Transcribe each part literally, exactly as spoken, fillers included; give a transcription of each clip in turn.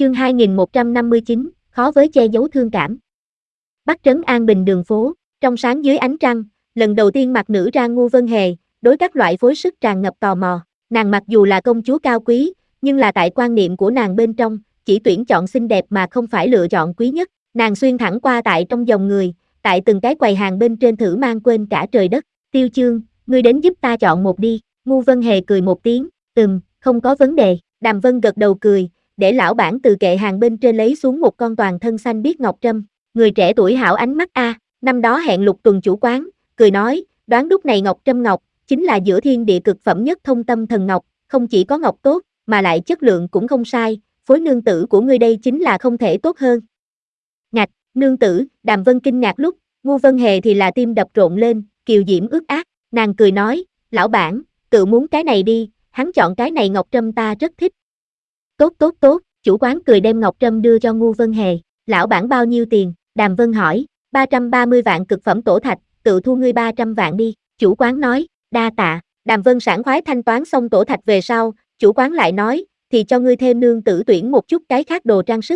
Chương hai nghìn một trăm năm mươi chín, khó với che giấu thương cảm. Bắc trấn an bình đường phố, trong sáng dưới ánh trăng, lần đầu tiên mặt nữ ra Ngu Vân Hề, đối các loại phối sức tràn ngập tò mò. Nàng mặc dù là công chúa cao quý, nhưng là tại quan niệm của nàng bên trong, chỉ tuyển chọn xinh đẹp mà không phải lựa chọn quý nhất. Nàng xuyên thẳng qua tại trong dòng người, tại từng cái quầy hàng bên trên thử mang quên cả trời đất. Tiêu Chương, ngươi đến giúp ta chọn một đi. Ngu Vân Hề cười một tiếng, ừm, không có vấn đề. Đàm Vân gật đầu cười, để lão bản từ kệ hàng bên trên lấy xuống một con toàn thân xanh biếc ngọc trâm. Người trẻ tuổi hảo ánh mắt a, năm đó hẹn Lục Tuần chủ quán, cười nói, đoán đúc này ngọc trâm ngọc, chính là giữa thiên địa cực phẩm nhất thông tâm thần ngọc, không chỉ có ngọc tốt, mà lại chất lượng cũng không sai, phối nương tử của ngươi đây chính là không thể tốt hơn. Ngạch, nương tử, Đàm Vân kinh ngạc lúc, Ngu Vân Hề thì là tim đập rộn lên, kiều diễm ướt át, nàng cười nói, lão bản, tự muốn cái này đi, hắn chọn cái này ngọc trâm ta rất thích. Tốt tốt tốt, chủ quán cười đem ngọc trâm đưa cho Ngu Vân Hề, lão bản bao nhiêu tiền, Đàm Vân hỏi, ba trăm ba mươi vạn cực phẩm tổ thạch, tự thu ngươi ba trăm vạn đi, chủ quán nói, đa tạ, Đàm Vân sảng khoái thanh toán xong tổ thạch về sau, chủ quán lại nói, thì cho ngươi thêm nương tử tuyển một chút cái khác đồ trang sức.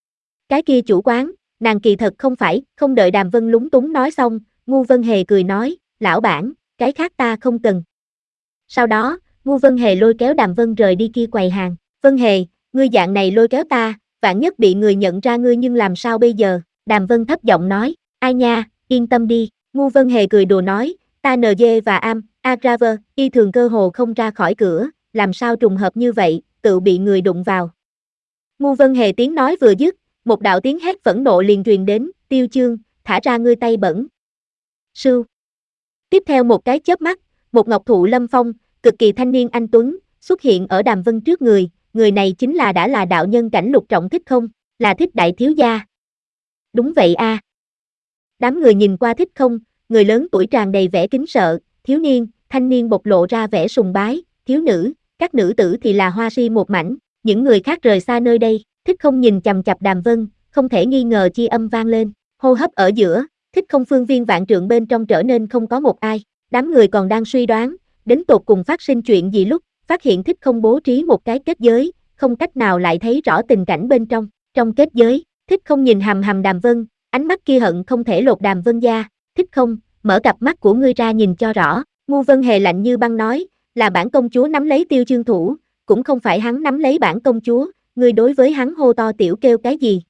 Cái kia chủ quán, nàng kỳ thật không phải, không đợi Đàm Vân lúng túng nói xong, Ngu Vân Hề cười nói, lão bản, cái khác ta không cần. Sau đó, Ngu Vân Hề lôi kéo Đàm Vân rời đi kia quầy hàng, Vân Hề, ngươi dạng này lôi kéo ta, vạn nhất bị người nhận ra ngươi nhưng làm sao bây giờ, Đàm Vân thấp giọng nói, ai nha, yên tâm đi, Ngu Vân Hề cười đùa nói, ta en giê và Am, Agraver, y thường cơ hồ không ra khỏi cửa, làm sao trùng hợp như vậy, tự bị người đụng vào. Ngu Vân Hề tiếng nói vừa dứt, một đạo tiếng hét phẫn nộ liền truyền đến, Tiêu Chương, thả ra ngươi tay bẩn. Sưu. Tiếp theo một cái chớp mắt, một ngọc thụ lâm phong, cực kỳ thanh niên anh tuấn, xuất hiện ở Đàm Vân trước người, người này chính là đã là đạo nhân cảnh Lục Trọng Thích không, là Thích đại thiếu gia. Đúng vậy a. À. Đám người nhìn qua Thích không, người lớn tuổi tràn đầy vẻ kính sợ, thiếu niên, thanh niên bộc lộ ra vẻ sùng bái, thiếu nữ, các nữ tử thì là hoa si một mảnh, những người khác rời xa nơi đây, Thích không nhìn chằm chằm Đàm Vân, không thể nghi ngờ chi âm vang lên, hô hấp ở giữa, Thích không phương viên vạn trượng bên trong trở nên không có một ai, đám người còn đang suy đoán, đến tột cùng phát sinh chuyện gì lúc, phát hiện Thích không bố trí một cái kết giới, không cách nào lại thấy rõ tình cảnh bên trong, trong kết giới, Thích không nhìn hằm hằm Đàm Vân, ánh mắt kia hận không thể lột Đàm Vân da, Thích không, mở cặp mắt của ngươi ra nhìn cho rõ, Ngu Vân Hề lạnh như băng nói, là bản công chúa nắm lấy Tiêu Chương thủ, cũng không phải hắn nắm lấy bản công chúa, ngươi đối với hắn hô to tiểu kêu cái gì?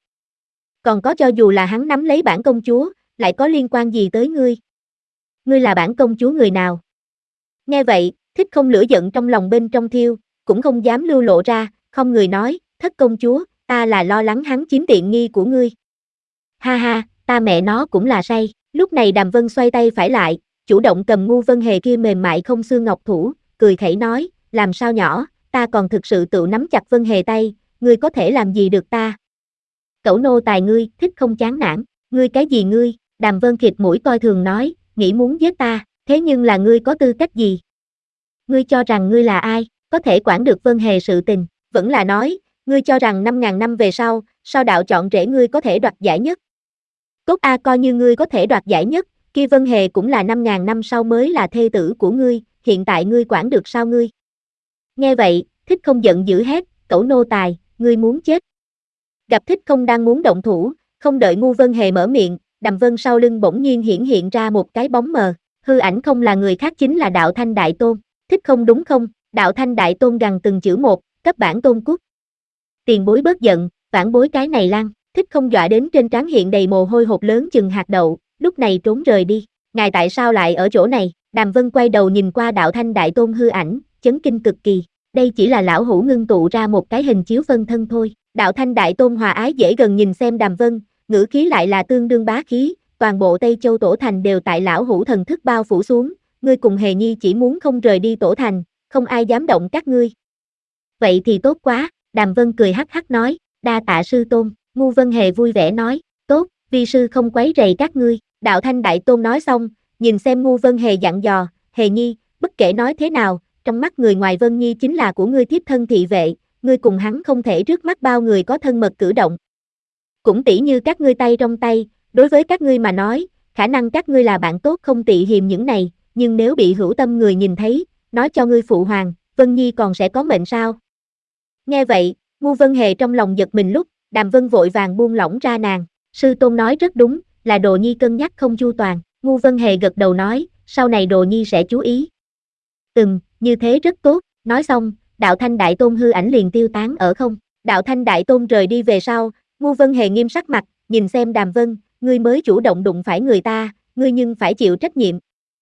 Còn có cho dù là hắn nắm lấy bản công chúa, lại có liên quan gì tới ngươi? Ngươi là bản công chúa người nào? Nghe vậy, Thích không lửa giận trong lòng bên trong thiêu, cũng không dám lưu lộ ra, không người nói, thất công chúa, ta là lo lắng hắn chiếm tiện nghi của ngươi. Ha ha, ta mẹ nó cũng là say, lúc này Đàm Vân xoay tay phải lại, chủ động cầm Ngu Vân Hề kia mềm mại không xương ngọc thủ, cười khẩy nói, làm sao nhỏ, ta còn thực sự tự nắm chặt Vân Hề tay, ngươi có thể làm gì được ta? Cẩu nô tài ngươi, Thích không chán nản, ngươi cái gì ngươi, Đàm Vân khịt mũi coi thường nói, nghĩ muốn giết ta, thế nhưng là ngươi có tư cách gì? Ngươi cho rằng ngươi là ai, có thể quản được Vân Hề sự tình, vẫn là nói, ngươi cho rằng năm ngàn năm về sau, sao đạo chọn rễ ngươi có thể đoạt giải nhất? Tốt a, coi như ngươi có thể đoạt giải nhất, kia Vân Hề cũng là năm ngàn năm sau mới là thê tử của ngươi, hiện tại ngươi quản được sao ngươi? Nghe vậy, Thích không giận dữ hét, cẩu nô tài, ngươi muốn chết. Gặp Thích không đang muốn động thủ, không đợi Ngu Vân Hề mở miệng, Đàm Vân sau lưng bỗng nhiên hiển hiện ra một cái bóng mờ, hư ảnh không là người khác chính là Đạo Thanh Đại Tôn, Thích không đúng không? Đạo Thanh Đại Tôn gằn từng chữ một, cấp bản tôn cút. Tiền bối bớt giận, vãn bối cái này lăng, Thích không dọa đến trên trán hiện đầy mồ hôi hột lớn chừng hạt đậu, lúc này trốn rời đi, ngài tại sao lại ở chỗ này? Đàm Vân quay đầu nhìn qua Đạo Thanh Đại Tôn hư ảnh, chấn kinh cực kỳ, đây chỉ là lão hủ ngưng tụ ra một cái hình chiếu phân thân thôi. Đạo Thanh Đại Tôn hòa ái dễ gần nhìn xem Đàm Vân, ngữ khí lại là tương đương bá khí, toàn bộ Tây Châu Tổ Thành đều tại lão hủ thần thức bao phủ xuống, ngươi cùng Hề Nhi chỉ muốn không rời đi Tổ Thành, không ai dám động các ngươi. Vậy thì tốt quá, Đàm Vân cười hắc hắc nói, đa tạ sư tôn, Ngu Vân Hề vui vẻ nói, tốt, vi sư không quấy rầy các ngươi, Đạo Thanh Đại Tôn nói xong, nhìn xem Ngu Vân Hề dặn dò, Hề Nhi, bất kể nói thế nào, trong mắt người ngoài Vân Nhi chính là của ngươi thiếp thân thị vệ, ngươi cùng hắn không thể trước mắt bao người có thân mật cử động. Cũng tỉ như các ngươi tay trong tay, đối với các ngươi mà nói, khả năng các ngươi là bạn tốt không tị hiềm những này, nhưng nếu bị hữu tâm người nhìn thấy, nói cho ngươi phụ hoàng, Vân Nhi còn sẽ có mệnh sao? Nghe vậy, Ngu Vân Hề trong lòng giật mình lúc, Đàm Vân vội vàng buông lỏng ra nàng, sư tôn nói rất đúng, là Đồ Nhi cân nhắc không chu toàn, Ngu Vân Hề gật đầu nói, sau này Đồ Nhi sẽ chú ý. Ừm, như thế rất tốt, nói xong, Đạo Thanh Đại Tôn hư ảnh liền tiêu tán ở không. Đạo Thanh Đại Tôn rời đi về sau, Ngu Vân Hề nghiêm sắc mặt, nhìn xem Đàm Vân, ngươi mới chủ động đụng phải người ta, ngươi nhưng phải chịu trách nhiệm.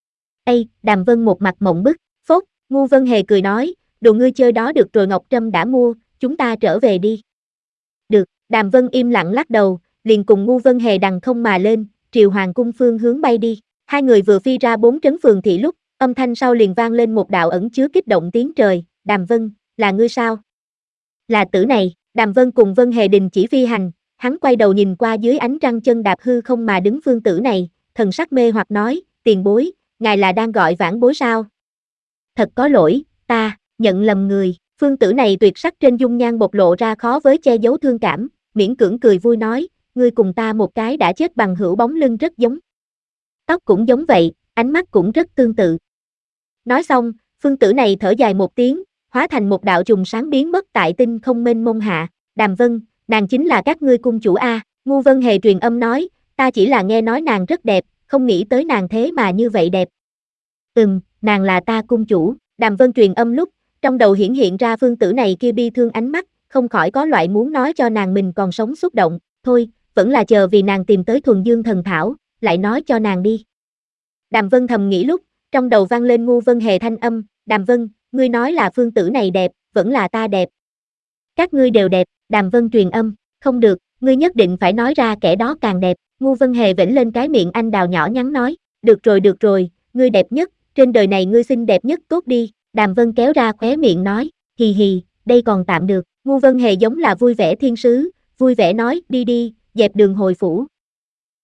Ây, Đàm Vân một mặt mộng bức, phốt, Ngu Vân Hề cười nói, đồ ngươi chơi đó được rồi, Ngọc Trâm đã mua, chúng ta trở về đi. Được, Đàm Vân im lặng lắc đầu, liền cùng Ngu Vân Hề đằng không mà lên, triều hoàng cung phương hướng bay đi. Hai người vừa phi ra bốn trấn phường thị lúc, âm thanh sau liền vang lên một đạo ẩn chứa kích động tiếng trời, Đàm Vân, là ngươi sao? Là tử này, Đàm Vân cùng Vân Hề đình chỉ phi hành, hắn quay đầu nhìn qua dưới ánh trăng chân đạp hư không mà đứng phương tử này, thần sắc mê hoặc nói, tiền bối, ngài là đang gọi vãn bối sao? Thật có lỗi, ta, nhận lầm người, phương tử này tuyệt sắc trên dung nhan bộc lộ ra khó với che giấu thương cảm, miễn cưỡng cười vui nói, ngươi cùng ta một cái đã chết bằng hữu bóng lưng rất giống. Tóc cũng giống vậy, ánh mắt cũng rất tương tự. Nói xong, phương tử này thở dài một tiếng, hóa thành một đạo trùng sáng biến mất tại tinh không mênh mông hạ, Đàm Vân, nàng chính là các ngươi cung chủ a. Ngu Vân Hề truyền âm nói, ta chỉ là nghe nói nàng rất đẹp, không nghĩ tới nàng thế mà như vậy đẹp. Ừm, nàng là ta cung chủ, Đàm Vân truyền âm lúc, trong đầu hiển hiện ra phương tử này kia bi thương ánh mắt, không khỏi có loại muốn nói cho nàng mình còn sống xúc động, thôi, vẫn là chờ vì nàng tìm tới thuần dương thần thảo, lại nói cho nàng đi. Đàm Vân thầm nghĩ lúc, trong đầu vang lên Ngu Vân Hề thanh âm, Đàm Vân, ngươi nói là phương tử này đẹp, vẫn là ta đẹp. Các ngươi đều đẹp, Đàm Vân truyền âm, không được, ngươi nhất định phải nói ra kẻ đó càng đẹp, Ngu Vân Hề vểnh lên cái miệng anh đào nhỏ nhắn nói, được rồi được rồi, ngươi đẹp nhất, trên đời này ngươi xinh đẹp nhất tốt đi, Đàm Vân kéo ra khóe miệng nói, hì hì, đây còn tạm được, Ngu Vân Hề giống là vui vẻ thiên sứ, vui vẻ nói, đi đi, dẹp đường hồi phủ.